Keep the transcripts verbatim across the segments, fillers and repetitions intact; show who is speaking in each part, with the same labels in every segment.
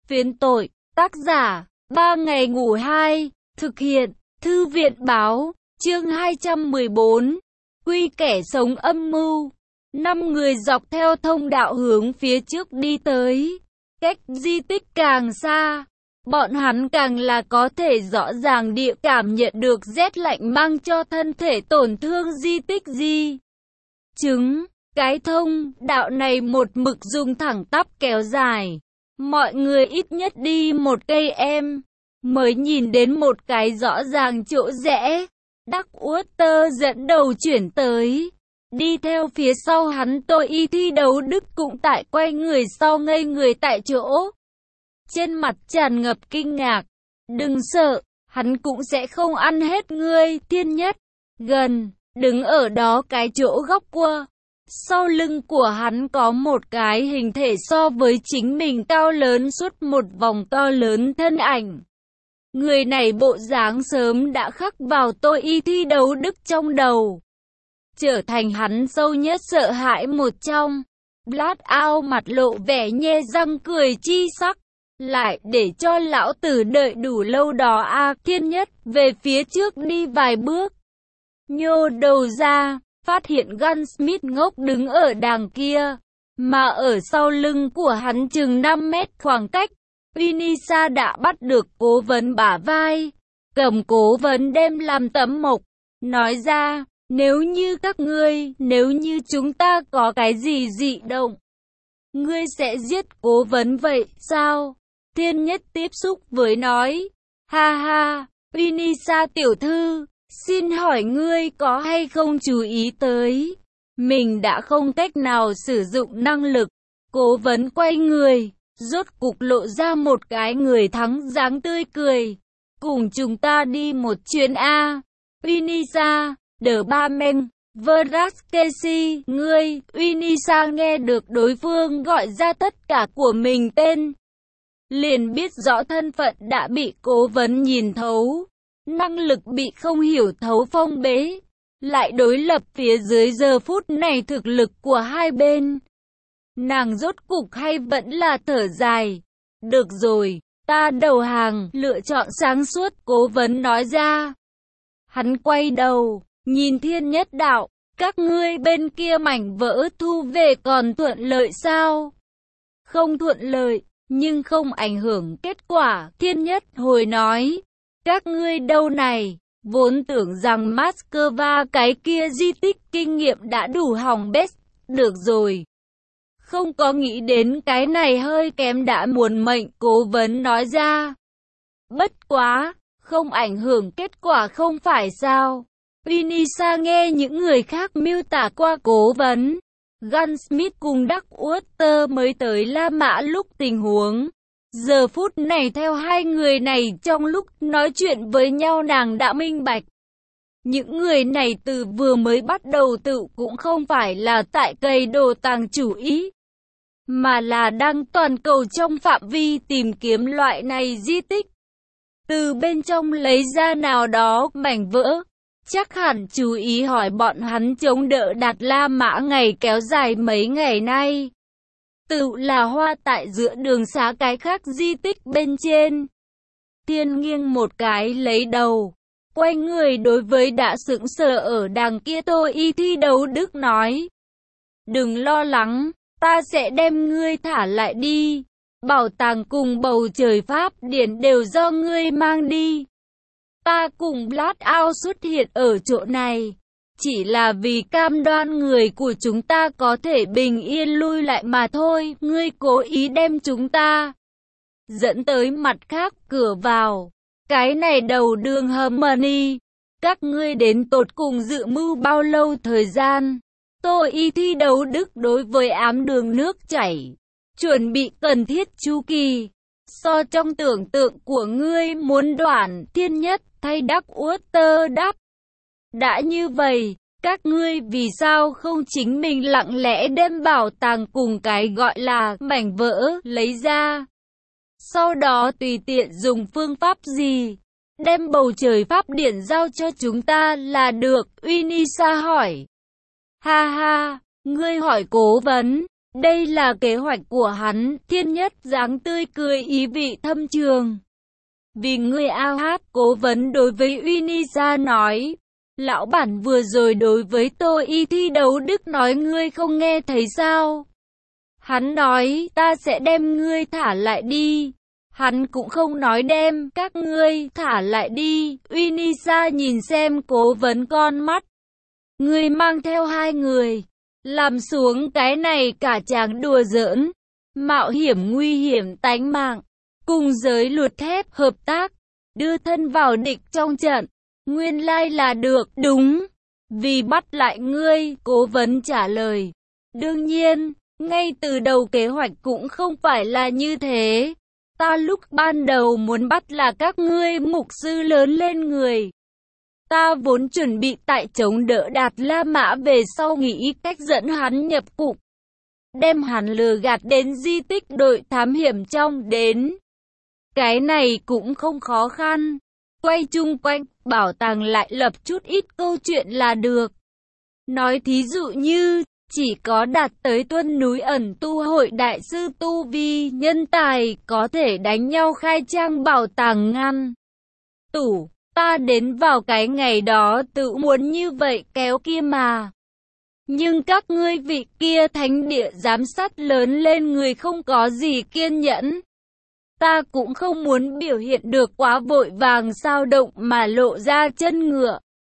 Speaker 1: Phiến tội, tác giả, ba ngày ngủ hai, thực hiện, thư viện báo, chương hai trăm mười bốn, quy kẻ sống âm mưu. Năm người dọc theo thông đạo hướng phía trước đi tới, cách di tích càng xa, bọn hắn càng là có thể rõ ràng địa cảm nhận được rét lạnh mang cho thân thể tổn thương di tích di chứng. Cái thông đạo này một mực dùng thẳng tắp kéo dài, mọi người ít nhất đi một cây em mới nhìn đến một cái rõ ràng chỗ rẽ. Darkwater dẫn đầu chuyển tới, đi theo phía sau hắn Tôi Y thi đấu Đức cũng tại quay người sau ngây người tại chỗ, trên mặt tràn ngập kinh ngạc. Đừng sợ, hắn cũng sẽ không ăn hết ngươi. Thiên Nhất gần đứng ở đó cái chỗ góc cua, sau lưng của hắn có một cái hình thể so với chính mình cao lớn suốt một vòng to lớn thân ảnh. Người này bộ dáng sớm đã khắc vào Tôi Y thi đấu Đức trong đầu, trở thành hắn sâu nhất sợ hãi một trong. Blackout mặt lộ vẻ nhe răng cười chi sắc. Lại để cho lão tử đợi đủ lâu đó à. Thiên Nhất về phía trước đi vài bước, nhô đầu ra, phát hiện Gunsmith ngốc đứng ở đằng kia, mà ở sau lưng của hắn chừng năm mét khoảng cách. Unisa đã bắt được Cố Vấn bả vai, cầm Cố Vấn đem làm tấm mộc, nói ra, nếu như các ngươi, nếu như chúng ta có cái gì dị động, ngươi sẽ giết Cố Vấn vậy sao? Thiên Nhất tiếp xúc với nói, ha ha, Unisa tiểu thư, xin hỏi ngươi có hay không chú ý tới, mình đã không cách nào sử dụng năng lực. Cố Vấn quay người, rốt cục lộ ra một cái người thắng dáng tươi cười. Cùng chúng ta đi một chuyến a. Unisa, The Barman, Vraskesi, ngươi. Unisa nghe được đối phương gọi ra tất cả của mình tên, liền biết rõ thân phận đã bị Cố Vấn nhìn thấu, năng lực bị không hiểu thấu phong bế, lại đối lập phía dưới giờ phút này thực lực của hai bên. Nàng rốt cục hay vẫn là thở dài, được rồi, ta đầu hàng, lựa chọn sáng suốt. Cố Vấn nói ra. Hắn quay đầu, nhìn Thiên Nhất đạo, các ngươi bên kia mảnh vỡ thu về còn thuận lợi sao? Không thuận lợi, nhưng không ảnh hưởng kết quả. Thiên Nhất hồi nói, các ngươi đâu này, vốn tưởng rằng Moscow cái kia di tích kinh nghiệm đã đủ hỏng bét, được rồi. Không có nghĩ đến cái này hơi kém đã muốn mệnh. Cố Vấn nói ra. Bất quá, không ảnh hưởng kết quả không phải sao? Unisa nghe những người khác miêu tả qua Cố Vấn, Gunsmith cùng Darkwater mới tới La Mã lúc tình huống. Giờ phút này theo hai người này trong lúc nói chuyện với nhau nàng đã minh bạch. Những người này từ vừa mới bắt đầu tự cũng không phải là tại cây đồ tàng chủ ý, mà là đang toàn cầu trong phạm vi tìm kiếm loại này di tích, từ bên trong lấy ra nào đó mảnh vỡ. Chắc hẳn chú ý hỏi bọn hắn chống đỡ Đạt La Mã ngày kéo dài mấy ngày nay, tự là hoa tại giữa đường xá cái khác di tích bên trên. Thiên nghiêng một cái lấy đầu, quay người đối với đã sững sờ ở đằng kia Tôi Y thi đấu Đức nói, đừng lo lắng, ta sẽ đem ngươi thả lại đi, bảo tàng cùng bầu trời pháp điển đều do ngươi mang đi. Ta cùng Blackout xuất hiện ở chỗ này, chỉ là vì cam đoan người của chúng ta có thể bình yên lui lại mà thôi. Ngươi cố ý đem chúng ta dẫn tới mặt khác cửa vào, cái này đầu đường Harmony. Các ngươi đến tột cùng dự mưu bao lâu thời gian? Tôi Y thi đấu Đức đối với ám đường nước chảy, chuẩn bị cần thiết chu kỳ, so trong tưởng tượng của ngươi muốn đoạn. Thiên Nhất thay Darkwater đáp. Đã như vậy, các ngươi vì sao không chính mình lặng lẽ đem bảo tàng cùng cái gọi là mảnh vỡ lấy ra, sau đó tùy tiện dùng phương pháp gì đem bầu trời pháp điển giao cho chúng ta là được? Unisa hỏi. Ha ha, ngươi hỏi Cố Vấn, Đây là kế hoạch của hắn, Thiên Nhất dáng tươi cười ý vị thâm trường. Vì ngươi ao hát, cố vấn đối với Unisa nói. Lão bản vừa rồi đối với Tô Y thi đấu đức nói ngươi không nghe thấy sao? Hắn nói, ta sẽ đem ngươi thả lại đi. Hắn cũng không nói đem các ngươi thả lại đi. Unisa nhìn xem cố vấn con mắt. Ngươi mang theo hai người. Làm xuống cái này cả chàng đùa giỡn. Mạo hiểm nguy hiểm tánh mạng. Cùng giới luật thép hợp tác. Đưa thân vào địch trong trận. Nguyên lai là được, đúng. Vì bắt lại ngươi, cố vấn trả lời. Đương nhiên, ngay từ đầu kế hoạch cũng không phải là như thế. Ta lúc ban đầu muốn bắt là các ngươi mục sư lớn lên người. Ta vốn chuẩn bị tại chống đỡ Đạt La Mã về sau nghĩ cách dẫn hắn nhập cục. Đem hắn lừa gạt đến di tích đội thám hiểm trong đến. Cái này cũng không khó khăn. Quay chung quanh, bảo tàng lại lập chút ít câu chuyện là được. Nói thí dụ như, chỉ có đạt tới tuân núi ẩn tu hội đại sư tu vi nhân tài có thể đánh nhau khai trang bảo tàng ngăn tủ. Ta đến vào cái ngày đó tự muốn như vậy kéo kia mà. Nhưng các ngươi vị kia thánh địa giám sát lớn lên người không có gì kiên nhẫn. Ta cũng không muốn biểu hiện được quá vội vàng sao động mà lộ ra chân ngựa.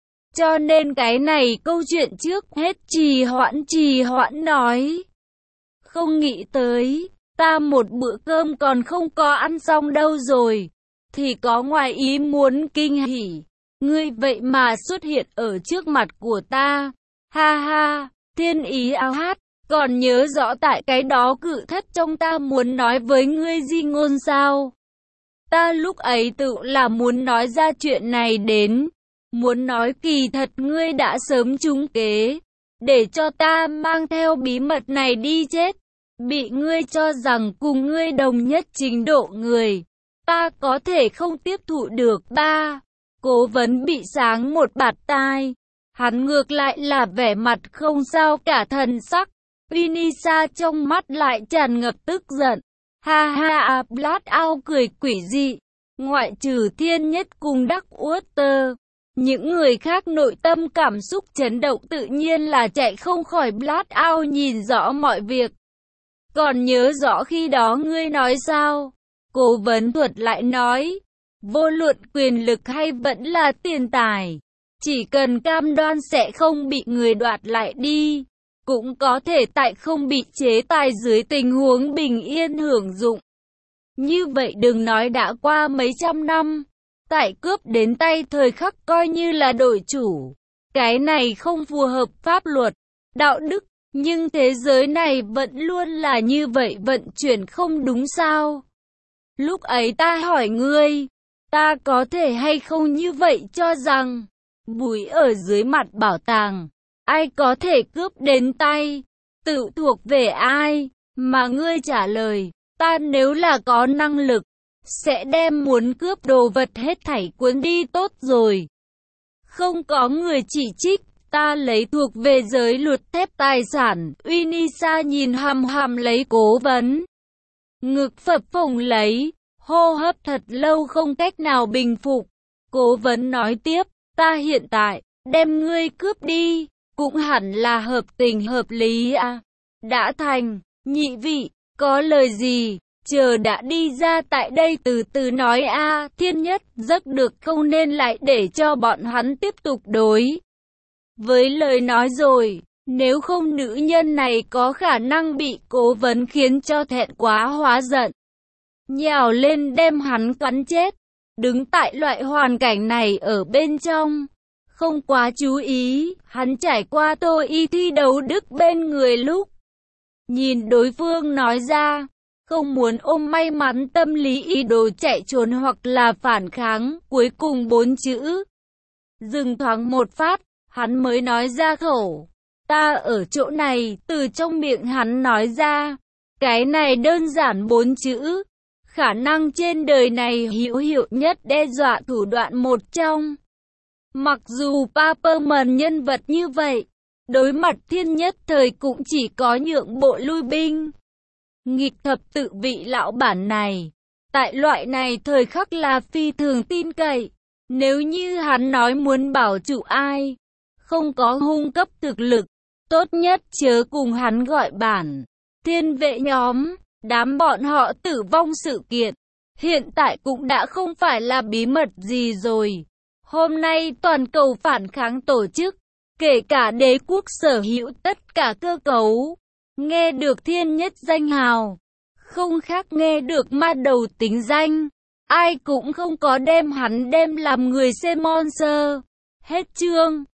Speaker 1: Cho nên cái này câu chuyện trước hết trì hoãn trì hoãn nói. Không nghĩ tới, ta một bữa cơm còn không có ăn xong đâu rồi. Thì có ngoài ý muốn kinh hỉ. Ngươi vậy mà xuất hiện ở trước mặt của ta. Ha ha, thiên ý ao hát. Còn nhớ rõ tại cái đó cự thất trong ta muốn nói với ngươi di ngôn sao? Ta lúc ấy tự là muốn nói ra chuyện này đến. Muốn nói kỳ thật ngươi đã sớm trúng kế. Để cho ta mang theo bí mật này đi chết. Bị ngươi cho rằng cùng ngươi đồng nhất trình độ người. Ta có thể không tiếp thụ được. Ba. Cố vấn bị sáng một bạt tai. Hắn ngược lại là vẻ mặt không sao cả thần sắc. Unisa trong mắt lại tràn ngập tức giận. Ha ha, Blast Out cười quỷ dị. Ngoại trừ Thiên Nhất cùng Đắc Water, những người khác nội tâm cảm xúc chấn động tự nhiên là chạy không khỏi Blast Out nhìn rõ mọi việc. Còn nhớ rõ khi đó ngươi nói sao? Cố vấn thuật lại nói, vô luận quyền lực hay vẫn là tiền tài, chỉ cần cam đoan sẽ không bị người đoạt lại đi. Cũng có thể tại không bị chế tài dưới tình huống bình yên hưởng dụng. Như vậy đừng nói đã qua mấy trăm năm, tại cướp đến tay thời khắc coi như là đổi chủ. Cái này không phù hợp pháp luật, đạo đức, nhưng thế giới này vẫn luôn là như vậy vận chuyển không đúng sao? Lúc ấy ta hỏi ngươi, ta có thể hay không như vậy cho rằng, bùi ở dưới mặt bảo tàng. Ai có thể cướp đến tay, tự thuộc về ai, mà ngươi trả lời, ta nếu là có năng lực, sẽ đem muốn cướp đồ vật hết thảy cuốn đi tốt rồi. Không có người chỉ trích, ta lấy thuộc về giới luật thép tài sản. Unisa nhìn hằm hằm lấy cố vấn. Ngực phập phồng lấy, hô hấp thật lâu không cách nào bình phục. Cố vấn nói tiếp, ta hiện tại, đem ngươi cướp đi. Cũng hẳn là hợp tình hợp lý à. Đã thành, nhị vị, có lời gì, chờ đã đi ra tại đây từ từ nói a à. Thiên Nhất giấc được không nên lại để cho bọn hắn tiếp tục đối với lời nói rồi. Nếu không nữ nhân này có khả năng bị cố vấn khiến cho thẹn quá hóa giận. Nhào lên đem hắn cắn chết. Đứng tại loại hoàn cảnh này ở bên trong. Không quá chú ý, hắn trải qua Tô Y thi đấu đức bên người lúc. Nhìn đối phương nói ra, không muốn ôm may mắn tâm lý ý đồ chạy trốn hoặc là phản kháng, cuối cùng bốn chữ. Dừng thoáng một phát, hắn mới nói ra khẩu. Ta ở chỗ này, từ trong miệng hắn nói ra. Cái này đơn giản bốn chữ. Khả năng trên đời này hữu hiệu nhất đe dọa thủ đoạn một trong. Mặc dù Paperman nhân vật như vậy, đối mặt thiên nhất thời cũng chỉ có nhượng bộ lui binh. Nghịch thập tự vị lão bản này, tại loại này thời khắc là phi thường tin cậy. Nếu như hắn nói muốn bảo trụ ai, không có hung cấp thực lực, tốt nhất chớ cùng hắn gọi bản. Thiên vệ nhóm, đám bọn họ tử vong sự kiện, hiện tại cũng đã không phải là bí mật gì rồi. Hôm nay toàn cầu phản kháng tổ chức, kể cả đế quốc sở hữu tất cả cơ cấu, nghe được thiên nhất danh hào, không khác nghe được ma đầu tính danh. Ai cũng không có đem hắn đem làm người xem monster. Hết chương.